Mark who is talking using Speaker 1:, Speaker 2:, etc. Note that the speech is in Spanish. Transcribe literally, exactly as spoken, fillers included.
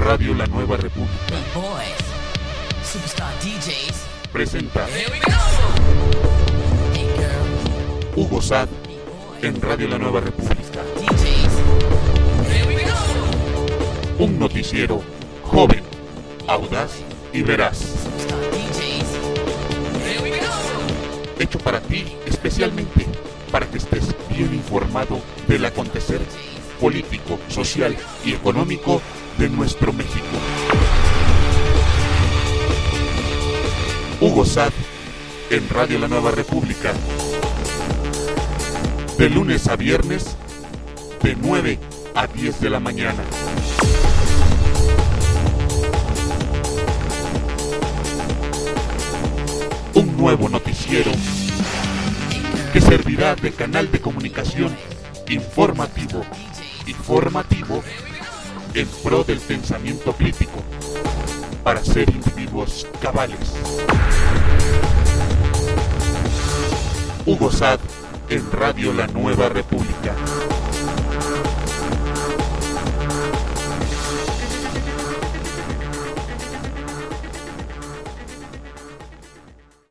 Speaker 1: Radio La Nueva República
Speaker 2: Big boys, superstar D Js.
Speaker 1: presenta
Speaker 2: Here we go. Hey girl,
Speaker 1: Hugo Sad
Speaker 2: big boy,
Speaker 1: en Radio La Nueva República.
Speaker 2: D Js. Here we go.
Speaker 1: Un noticiero joven, audaz y veraz,
Speaker 2: Superstar D Js. Here we go.
Speaker 1: hecho para ti especialmente para que estés bien informado del acontecer político, social y económico de nuestro México. Hugo Sad en Radio La Nueva República, de lunes a viernes, de nueve a diez de la mañana. Un nuevo noticiero que servirá de canal de comunicación informativo y formativo en pro del pensamiento crítico para ser individuos cabales. Hugo Sad en Radio La Nueva República.